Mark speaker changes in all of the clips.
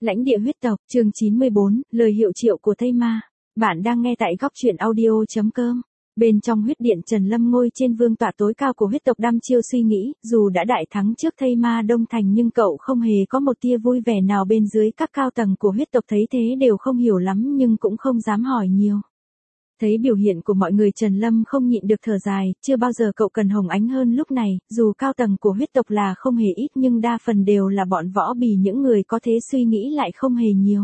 Speaker 1: Lãnh địa huyết tộc, chương 94, lời hiệu triệu của Thây Ma. Bạn đang nghe tại góc truyện audio.com. Bên trong huyết điện Trần Lâm ngồi trên vương tọa tối cao của huyết tộc đăm chiêu suy nghĩ, dù đã đại thắng trước Thây Ma Đông Thành nhưng cậu không hề có một tia vui vẻ nào. Bên dưới các cao tầng của huyết tộc thấy thế đều không hiểu lắm nhưng cũng không dám hỏi nhiều. Thấy biểu hiện của mọi người Trần Lâm không nhịn được thở dài, chưa bao giờ cậu cần Hồng Ánh hơn lúc này, dù cao tầng của huyết tộc là không hề ít nhưng đa phần đều là bọn võ bì, những người có thế suy nghĩ lại không hề nhiều.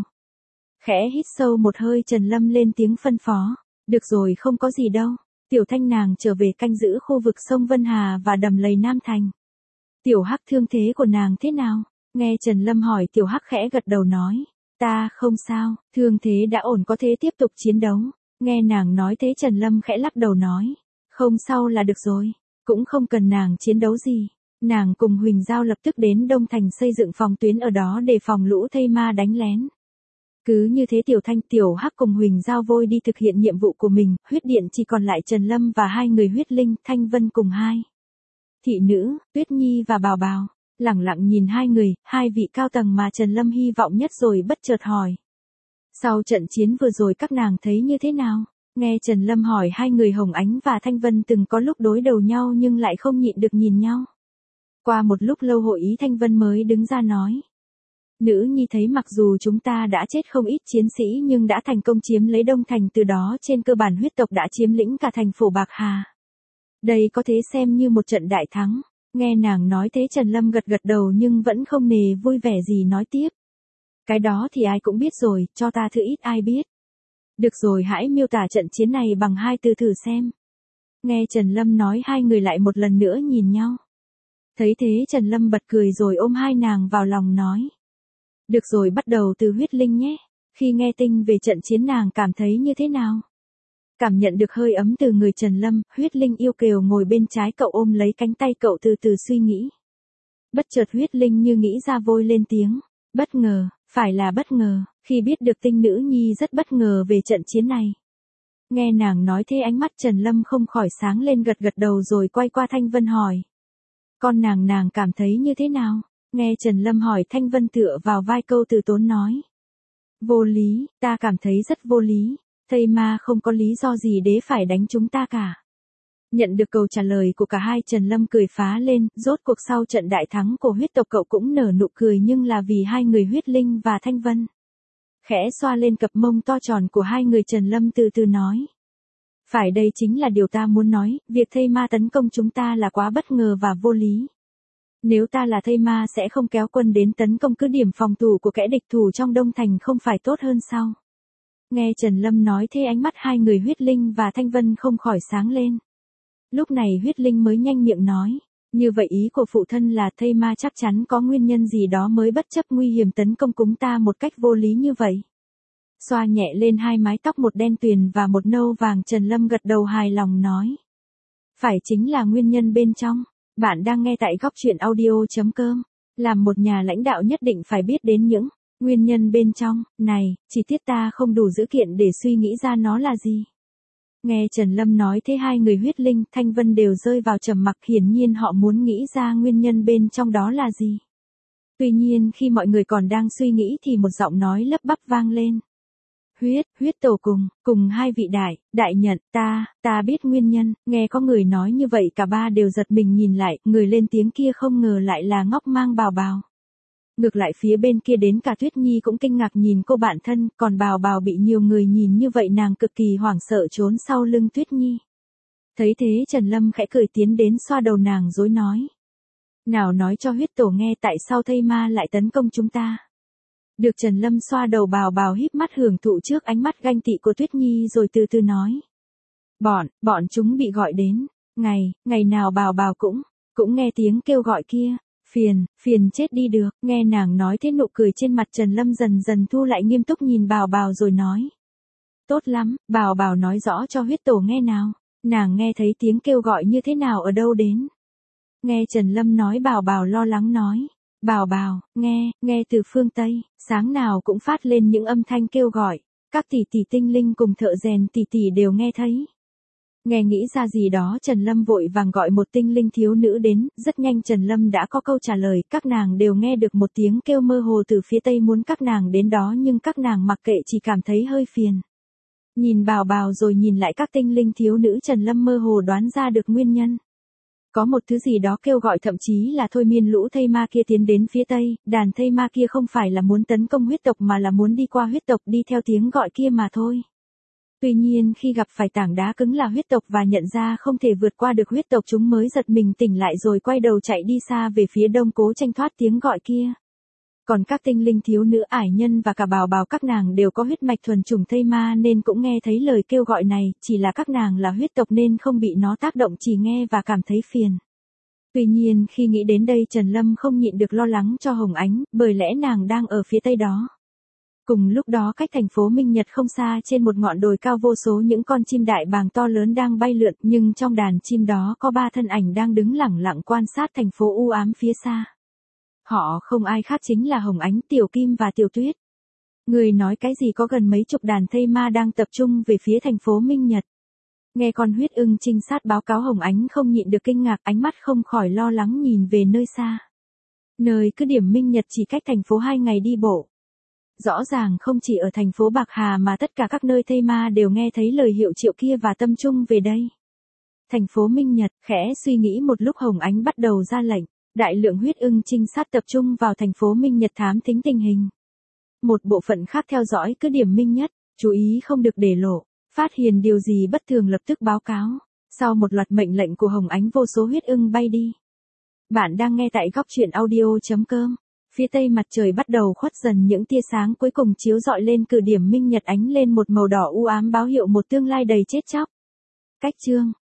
Speaker 1: Khẽ hít sâu một hơi Trần Lâm lên tiếng phân phó, được rồi không có gì đâu, Tiểu Thanh nàng trở về canh giữ khu vực sông Vân Hà và đầm lầy Nam Thành. Tiểu Hắc thương thế của nàng thế nào? Nghe Trần Lâm hỏi Tiểu Hắc khẽ gật đầu nói, ta không sao, thương thế đã ổn có thể tiếp tục chiến đấu. Nghe nàng nói thế Trần Lâm khẽ lắc đầu nói, không sao là được rồi, cũng không cần nàng chiến đấu gì. Nàng cùng Huỳnh Giao lập tức đến Đông Thành xây dựng phòng tuyến ở đó để phòng lũ Thây Ma đánh lén. Cứ như thế Tiểu Thanh, Tiểu Hắc cùng Huỳnh Giao vội đi thực hiện nhiệm vụ của mình, huyết điện chỉ còn lại Trần Lâm và hai người huyết linh, Thanh Vân cùng hai thị nữ, Tuyết Nhi và Bào Bào, lẳng lặng nhìn hai người, hai vị cao tầng mà Trần Lâm hy vọng nhất rồi bất chợt hỏi. Sau trận chiến vừa rồi các nàng thấy như thế nào? Nghe Trần Lâm hỏi hai người Hồng Ánh và Thanh Vân từng có lúc đối đầu nhau nhưng lại không nhịn được nhìn nhau. Qua một lúc lâu hội ý Thanh Vân mới đứng ra nói. Nữ nhi thấy mặc dù chúng ta đã chết không ít chiến sĩ nhưng đã thành công chiếm lấy Đông Thành, từ đó trên cơ bản huyết tộc đã chiếm lĩnh cả thành Phổ Bạc Hà. Đây có thể xem như một trận đại thắng. Nghe nàng nói thế Trần Lâm gật gật đầu nhưng vẫn không nề vui vẻ gì nói tiếp. Cái đó thì ai cũng biết rồi, cho ta thứ ít ai biết. Được rồi hãy miêu tả trận chiến này bằng hai từ thử xem. Nghe Trần Lâm nói hai người lại một lần nữa nhìn nhau. Thấy thế Trần Lâm bật cười rồi ôm hai nàng vào lòng nói. Được rồi bắt đầu từ huyết linh nhé. Khi nghe tin về trận chiến nàng cảm thấy như thế nào? Cảm nhận được hơi ấm từ người Trần Lâm, huyết linh yêu kiều ngồi bên trái cậu ôm lấy cánh tay cậu từ từ suy nghĩ. Bất chợt huyết linh như nghĩ ra vội lên tiếng. Bất ngờ, phải là bất ngờ, khi biết được tin nữ nhi rất bất ngờ về trận chiến này. Nghe nàng nói thế ánh mắt Trần Lâm không khỏi sáng lên, gật gật đầu rồi quay qua Thanh Vân hỏi. Con nàng cảm thấy như thế nào? Nghe Trần Lâm hỏi Thanh Vân tựa vào vai câu từ tốn nói. Vô lý, ta cảm thấy rất vô lý, Thây Ma không có lý do gì để phải đánh chúng ta cả. Nhận được câu trả lời của cả hai Trần Lâm cười phá lên, rốt cuộc sau trận đại thắng của huyết tộc cậu cũng nở nụ cười nhưng là vì hai người huyết linh và Thanh Vân. Khẽ xoa lên cặp mông to tròn của hai người Trần Lâm từ từ nói. Phải đây chính là điều ta muốn nói, việc Thây Ma tấn công chúng ta là quá bất ngờ và vô lý. Nếu ta là Thây Ma sẽ không kéo quân đến tấn công cứ điểm phòng thủ của kẻ địch thủ trong Đông Thành không phải tốt hơn sao? Nghe Trần Lâm nói thế ánh mắt hai người huyết linh và Thanh Vân không khỏi sáng lên. Lúc này huyết linh mới nhanh miệng nói, như vậy ý của phụ thân là Thây Ma chắc chắn có nguyên nhân gì đó mới bất chấp nguy hiểm tấn công chúng ta một cách vô lý như vậy. Xoa nhẹ lên hai mái tóc một đen tuyền và một nâu vàng Trần Lâm gật đầu hài lòng nói. Phải chính là nguyên nhân bên trong. Bạn đang nghe tại góc truyện audio.com. Làm một nhà lãnh đạo nhất định phải biết đến những nguyên nhân bên trong này, chi tiết ta không đủ dữ kiện để suy nghĩ ra nó là gì. Nghe Trần Lâm nói thế hai người huyết linh, Thanh Vân đều rơi vào trầm mặc, hiển nhiên họ muốn nghĩ ra nguyên nhân bên trong đó là gì. Tuy nhiên khi mọi người còn đang suy nghĩ thì một giọng nói lắp bắp vang lên. Huyết tổ cùng hai vị đại nhận, ta biết nguyên nhân. Nghe có người nói như vậy cả ba đều giật mình nhìn lại, người lên tiếng kia không ngờ lại là Ngốc Mang Bào Bào. Ngược lại phía bên kia đến cả Tuyết Nhi cũng kinh ngạc nhìn cô bạn thân, còn Bào Bào bị nhiều người nhìn như vậy nàng cực kỳ hoảng sợ trốn sau lưng Tuyết Nhi. Thấy thế Trần Lâm khẽ cười tiến đến xoa đầu nàng dối nói. Nào nói cho huyết tổ nghe tại sao Thây Ma lại tấn công chúng ta. Được Trần Lâm xoa đầu Bào Bào híp mắt hưởng thụ trước ánh mắt ganh tị của Tuyết Nhi rồi từ từ nói. Bọn chúng bị gọi đến, ngày nào Bào Bào cũng nghe tiếng kêu gọi kia. Phiền chết đi được. Nghe nàng nói thế nụ cười trên mặt Trần Lâm dần dần thu lại, nghiêm túc nhìn Bào Bào rồi nói. Tốt lắm, Bào Bào nói rõ cho huyết tổ nghe nào. Nàng nghe thấy tiếng kêu gọi như thế nào ở đâu đến. Nghe Trần Lâm nói Bào Bào lo lắng nói. Bào Bào, nghe từ phương Tây, sáng nào cũng phát lên những âm thanh kêu gọi. Các tỷ tỷ tinh linh cùng thợ rèn tỷ tỷ đều nghe thấy. Nghe nghĩ ra gì đó Trần Lâm vội vàng gọi một tinh linh thiếu nữ đến, rất nhanh Trần Lâm đã có câu trả lời, các nàng đều nghe được một tiếng kêu mơ hồ từ phía tây muốn các nàng đến đó nhưng các nàng mặc kệ chỉ cảm thấy hơi phiền. Nhìn Bào Bào rồi nhìn lại các tinh linh thiếu nữ Trần Lâm mơ hồ đoán ra được nguyên nhân. Có một thứ gì đó kêu gọi thậm chí là thôi miên lũ thây ma kia tiến đến phía tây, đàn thây ma kia không phải là muốn tấn công huyết tộc mà là muốn đi qua huyết tộc đi theo tiếng gọi kia mà thôi. Tuy nhiên khi gặp phải tảng đá cứng là huyết tộc và nhận ra không thể vượt qua được huyết tộc chúng mới giật mình tỉnh lại rồi quay đầu chạy đi xa về phía đông cố tranh thoát tiếng gọi kia. Còn các tinh linh thiếu nữ ải nhân và cả Bào Bào các nàng đều có huyết mạch thuần chủng thây ma nên cũng nghe thấy lời kêu gọi này, chỉ là các nàng là huyết tộc nên không bị nó tác động chỉ nghe và cảm thấy phiền. Tuy nhiên khi nghĩ đến đây Trần Lâm không nhịn được lo lắng cho Hồng Ánh, bởi lẽ nàng đang ở phía tây đó. Cùng lúc đó cách thành phố Minh Nhật không xa trên một ngọn đồi cao vô số những con chim đại bàng to lớn đang bay lượn nhưng trong đàn chim đó có 3 thân ảnh đang đứng lẳng lặng quan sát thành phố u ám phía xa. Họ không ai khác chính là Hồng Ánh, Tiểu Kim và Tiểu Tuyết. Người nói cái gì có gần mấy chục đàn thây ma đang tập trung về phía thành phố Minh Nhật. Nghe con huyết ưng trinh sát báo cáo Hồng Ánh không nhịn được kinh ngạc, ánh mắt không khỏi lo lắng nhìn về nơi xa. Nơi cứ điểm Minh Nhật chỉ cách thành phố 2 ngày đi bộ. Rõ ràng không chỉ ở thành phố Bạc Hà mà tất cả các nơi thây ma đều nghe thấy lời hiệu triệu kia và tâm trung về đây. Thành phố Minh Nhật, khẽ suy nghĩ một lúc Hồng Ánh bắt đầu ra lệnh. Đại lượng huyết ưng trinh sát tập trung vào thành phố Minh Nhật thám thính tình hình. Một bộ phận khác theo dõi cứ điểm Minh Nhất, chú ý không được để lộ, phát hiện điều gì bất thường lập tức báo cáo. Sau một loạt mệnh lệnh của Hồng Ánh vô số huyết ưng bay đi. Bạn đang nghe tại góc truyện audio.com. Phía tây mặt trời bắt đầu khuất dần, những tia sáng cuối cùng chiếu rọi lên cứ điểm Minh Nhật ánh lên một màu đỏ u ám báo hiệu một tương lai đầy chết chóc. Cách chương